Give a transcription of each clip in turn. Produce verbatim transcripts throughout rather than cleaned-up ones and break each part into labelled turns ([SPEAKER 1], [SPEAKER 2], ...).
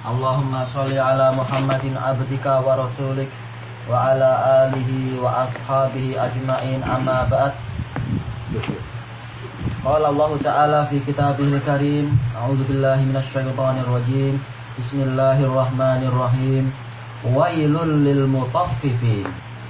[SPEAKER 1] Allahumma sholli ala Muhammadin abdika wa rasulik wa ala alihi wa ashabihi ajma'in, amma ba'd. Qala Allah Ta'ala fi kitabihil karim, a'udzu billahi minasy syaithanir rajim. Bismillahirrahmanirrahim. Wailul lil mutaffifin.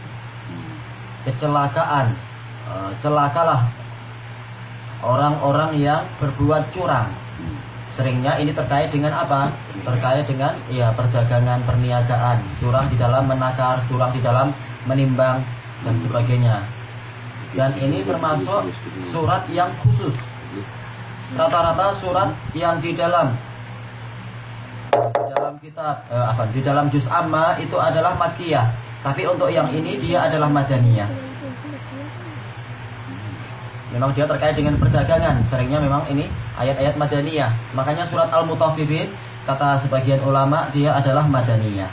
[SPEAKER 1] Kecelakaan, celakalah orang-orang yang berbuat curang. Seringnya ini terkait dengan apa? Terkait dengan ya perdagangan, perniagaan, curang di dalam menakar, curang di dalam menimbang dan sebagainya. Dan ini termasuk surat yang khusus. Rata-rata surat yang di dalam di dalam kitab eh, apa? Di dalam juz amma itu adalah makkiyah. Tapi untuk yang ini dia adalah madaniyah. Memang dia terkait dengan perdagangan. Seringnya memang ini ayat-ayat madaniyah. Makanya surat Al-Mutaffifin kata sebagian ulama dia adalah madaniyah.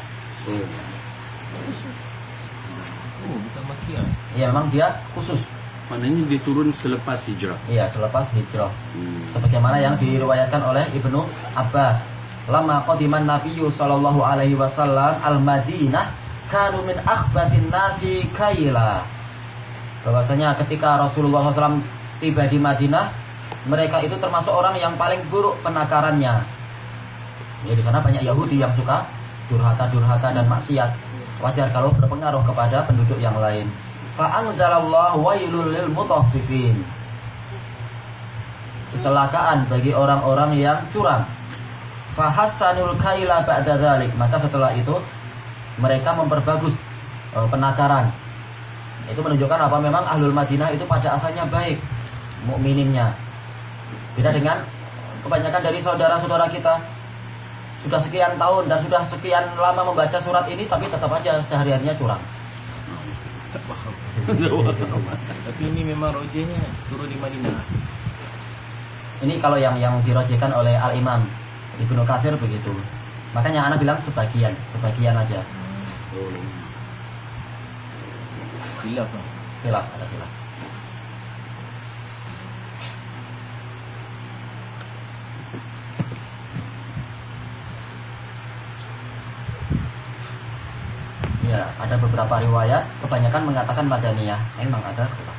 [SPEAKER 2] Oh, bukan makkiyah.
[SPEAKER 1] Iya, memang dia khusus.
[SPEAKER 3] Maknanya diturun selepas hijrah.
[SPEAKER 1] Iya, selepas hijrah.
[SPEAKER 3] Hmm.
[SPEAKER 1] Sebagaimana yang diriwayatkan oleh Ibnu Abbas. Lama qadiman Nabiyyu sallallahu alaihi wasallam al-Madinah kanu min akhbatin nasi kaila. Bahwasanya ketika Rasulullah shallallahu alaihi wasallam tiba di Madinah, mereka itu termasuk orang yang paling buruk penakarannya. Ya, di sana banyak Yahudi yang suka durhaka-durhaka dan maksiat. Wajar kalau berpengaruh kepada penduduk yang lain. Fa anzalallahu wailul lil mutaffifin. Kecelakaan bagi orang-orang yang curang. Fa hasanul kaila ba'da dzalik. Maka setelah itu mereka memperbagus uh, penakaran. Itu menunjukkan apa? Memang Ahlul Madinah itu pada asalnya baik mukmininnya. Beda dengan kebanyakan dari saudara-saudara kita. Sudah sekian tahun dan sudah sekian lama membaca surat ini, tapi tetap aja sehari-harinya curang.
[SPEAKER 2] Tapi ini memang rojenya turun di Madinah.
[SPEAKER 1] Ini kalau yang yang dirojekan oleh Al-Imam Ibnu Katsir begitu. Makanya anak bilang sebagian, sebagian aja.
[SPEAKER 2] Hmm. Khilaf lah.
[SPEAKER 1] Khilaf, ada khilaf. Ya, ada beberapa riwayat, kebanyakan mengatakan madaniyah. Memang ada khilaf.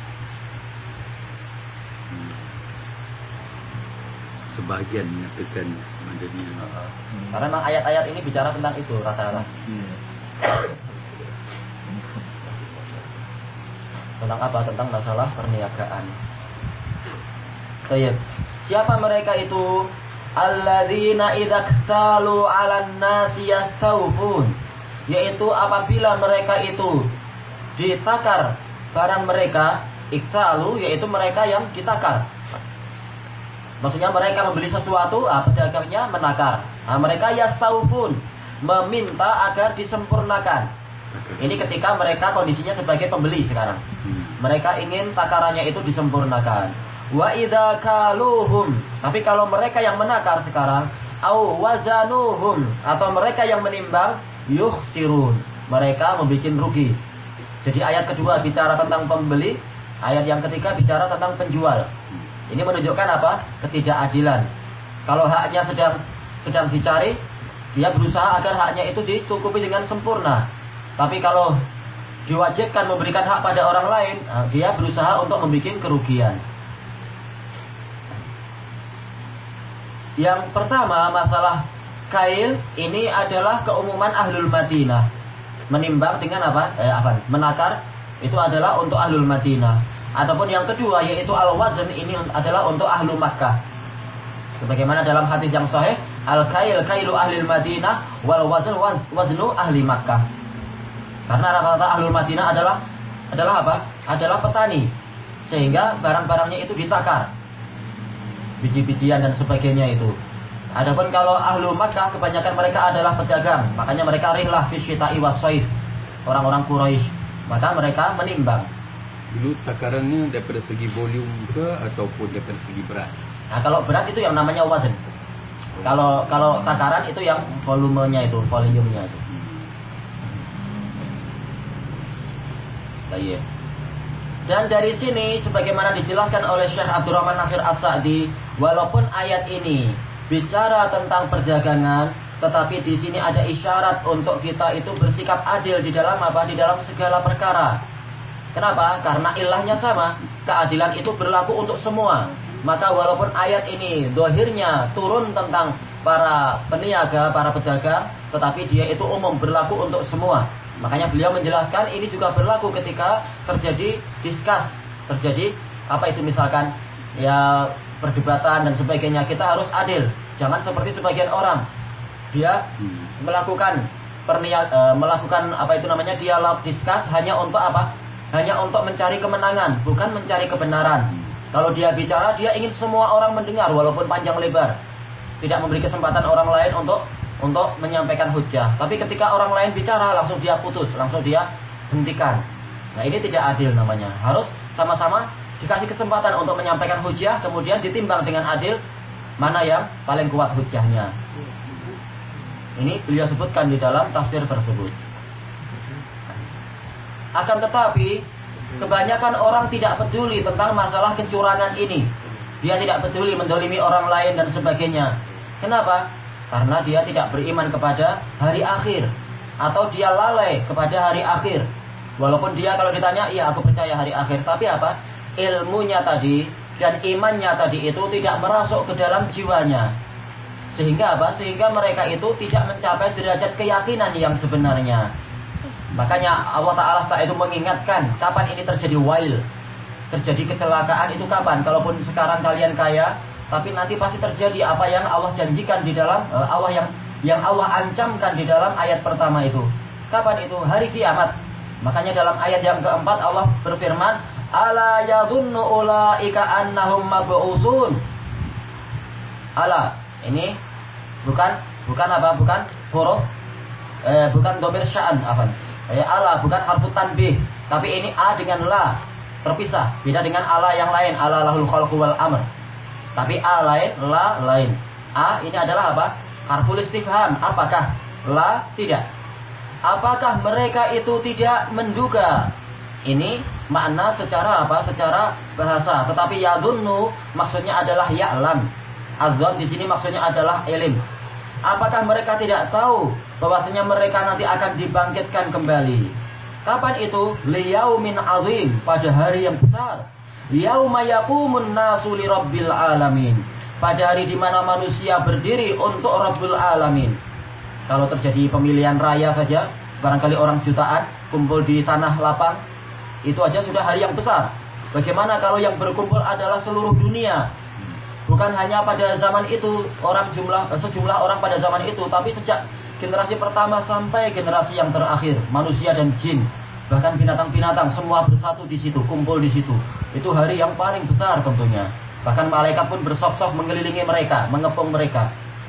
[SPEAKER 3] Sebagian menyatakan madaniyah.
[SPEAKER 1] Hmm. Karena memang ayat-ayat ini bicara tentang itu rata-rata.
[SPEAKER 2] Hmm.
[SPEAKER 1] Tentang apa? Tentang masalah perniagaan. Baik. Siapa mereka itu? Alladzina idza iktalu 'alan nasi yastawfun. Yaitu apabila mereka itu ditakar barang mereka, iktalu yaitu mereka yang ditakar. Maksudnya mereka membeli sesuatu, ah, pedagangnya menakar. Nah, mereka yastawfun, meminta agar disempurnakan. Ini ketika mereka kondisinya sebagai pembeli sekarang. Mereka ingin takarannya itu disempurnakan. Wa idza kaluhum. Tapi kalau mereka yang menakar sekarang, au wazanuhum, atau mereka yang menimbang, yukhsirun. Mereka membuat rugi. Jadi ayat kedua bicara tentang pembeli, ayat yang ketiga bicara tentang penjual. Ini menunjukkan apa? Ketidakadilan. Kalau haknya sedang sedang dicari, dia berusaha agar haknya itu dicukupi dengan sempurna. Tapi kalau diwajibkan memberikan hak pada orang lain, dia berusaha untuk membuat kerugian. Yang pertama, masalah kail ini adalah keumuman Ahlul Madinah. Menimbang dengan apa? Eh, apa? Menakar itu adalah untuk Ahlul Madinah. Ataupun yang kedua yaitu al-wazn, ini adalah untuk Ahlu Makkah. Sebagaimana dalam hadis yang sahih, al-kail kailu Ahlul Madinah wal wazn waznu Ahli Makkah. Karena rata-rata Ahlul Madinah adalah adalah apa? Adalah petani. Sehingga barang-barangnya itu ditakar. Biji-bijian dan sebagainya itu. Adapun kalau Ahlul Makkah kebanyakan mereka adalah pedagang. Makanya mereka rihlah fi syita'i was shaif. Orang-orang Quraisy. Maka mereka menimbang.
[SPEAKER 3] Dulu takarannya daripada segi volume ke ataupun daripada segi berat?
[SPEAKER 1] Nah, kalau berat itu yang namanya wazn. Kalau kalau takaran itu yang volumenya itu, volumenya itu. Baik. Dan dari sini sebagaimana dijelaskan oleh Syekh Abdurrahman Nasir As-Sa'di, walaupun ayat ini bicara tentang perdagangan, tetapi di sini ada isyarat untuk kita itu bersikap adil di dalam apa? Di dalam segala perkara. Kenapa? Karena ilahnya sama. Keadilan itu berlaku untuk semua. Maka walaupun ayat ini dohirnya turun tentang para peniaga, para pedagang, tetapi dia itu umum, berlaku untuk semua. Makanya beliau menjelaskan ini juga berlaku ketika terjadi diskus, terjadi apa itu misalkan ya perdebatan dan sebagainya. Kita harus adil. Jangan seperti sebagian orang, dia melakukan pernia, e, melakukan apa itu namanya dialog diskus hanya untuk apa? Hanya untuk mencari kemenangan, bukan mencari kebenaran. Kalau dia bicara, dia ingin semua orang mendengar walaupun panjang lebar. Tidak memberi kesempatan orang lain untuk untuk menyampaikan hujah. Tapi ketika orang lain bicara, langsung dia putus, langsung dia hentikan. Nah, ini tidak adil namanya. Harus sama-sama dikasih kesempatan untuk menyampaikan hujah, kemudian ditimbang dengan adil mana yang paling kuat hujahnya. Ini beliau sebutkan di dalam tafsir tersebut. Akan tetapi kebanyakan orang tidak peduli tentang masalah kecurangan ini. Dia tidak peduli mendolimi orang lain dan sebagainya. Kenapa? Karena dia tidak beriman kepada hari akhir. Atau dia lalai kepada hari akhir. Walaupun dia kalau ditanya, iya aku percaya hari akhir. Tapi apa? Ilmunya tadi dan imannya tadi itu tidak merasuk ke dalam jiwanya. Sehingga apa? Sehingga mereka itu tidak mencapai derajat keyakinan yang sebenarnya. Makanya Allah Ta'ala saat itu mengingatkan kapan ini terjadi wail, terjadi kecelakaan itu kapan. Kalaupun sekarang kalian kaya, tapi nanti pasti terjadi apa yang Allah janjikan di dalam uh, Allah yang yang Allah ancamkan di dalam ayat pertama itu. Kapan itu? Hari kiamat. Makanya dalam ayat yang keempat Allah berfirman, ala yadhunnu ulaika annahum mab'utsun. Ala, ini bukan bukan apa? Bukan huruf eh, bukan dhamir sya'an, apa? Ya, ala bukan harfu tanbih, tapi ini a dengan la terpisah, beda dengan ala yang lain, ala lahul khalqu wal amr. Tapi a lain, la lain. A ini adalah apa? Harful istifham. Apakah? La tidak. Apakah mereka itu tidak menduga? Ini makna secara apa? Secara bahasa. Tetapi yadunnu maksudnya adalah ya'lam. Azzon di sini maksudnya adalah ilm. Apakah mereka tidak tahu bahwasanya mereka nanti akan dibangkitkan kembali? Kapan itu? Liyaumin azim, pada hari yang besar. Yauma yaqumun nasu li rabbil alamin. Pada hari di mana manusia berdiri untuk Rabbul Alamin. Kalau terjadi pemilihan raya saja, barangkali orang jutaan kumpul di tanah lapang, itu aja sudah hari yang besar. Bagaimana kalau yang berkumpul adalah seluruh dunia? Bukan hanya pada zaman itu orang jumlah sejumlah orang pada zaman itu, tapi sejak generasi pertama sampai generasi yang terakhir, manusia dan jin, bahkan binatang-binatang semua bersatu di situ, kumpul di situ. Itu hari yang paling besar tentunya. Bahkan malaikat pun bersop-sop mengelilingi mereka, mengepung mereka.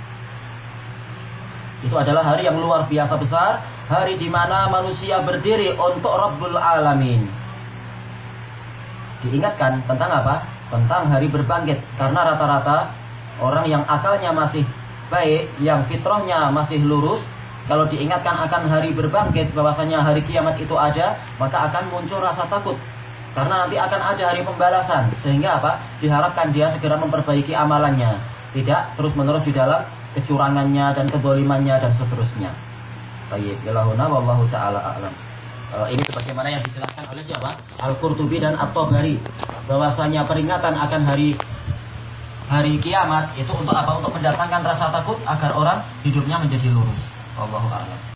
[SPEAKER 1] Itu adalah hari yang luar biasa besar, hari di mana manusia berdiri untuk Rabbul Alamin. Diingatkan tentang apa? Tentang hari berbangkit. Karena rata-rata orang yang akalnya masih baik, yang fitrahnya masih lurus, kalau diingatkan akan hari berbangkit, bahwasanya hari kiamat itu ada, maka akan muncul rasa takut. Karena nanti akan ada hari pembalasan. Sehingga apa? Diharapkan dia segera memperbaiki amalannya, tidak terus-menerus di dalam kecurangannya dan kedolimannya dan seterusnya. Baik, ilahuna wallahu ta'ala a'lam. Uh, ini sebagaimana yang dijelaskan oleh siapa? Al-Qurtubi dan At-Tabari, bahwasanya peringatan akan hari hari kiamat itu untuk apa? Untuk mendatangkan rasa takut agar orang hidupnya menjadi lurus. Wallahu a'lam.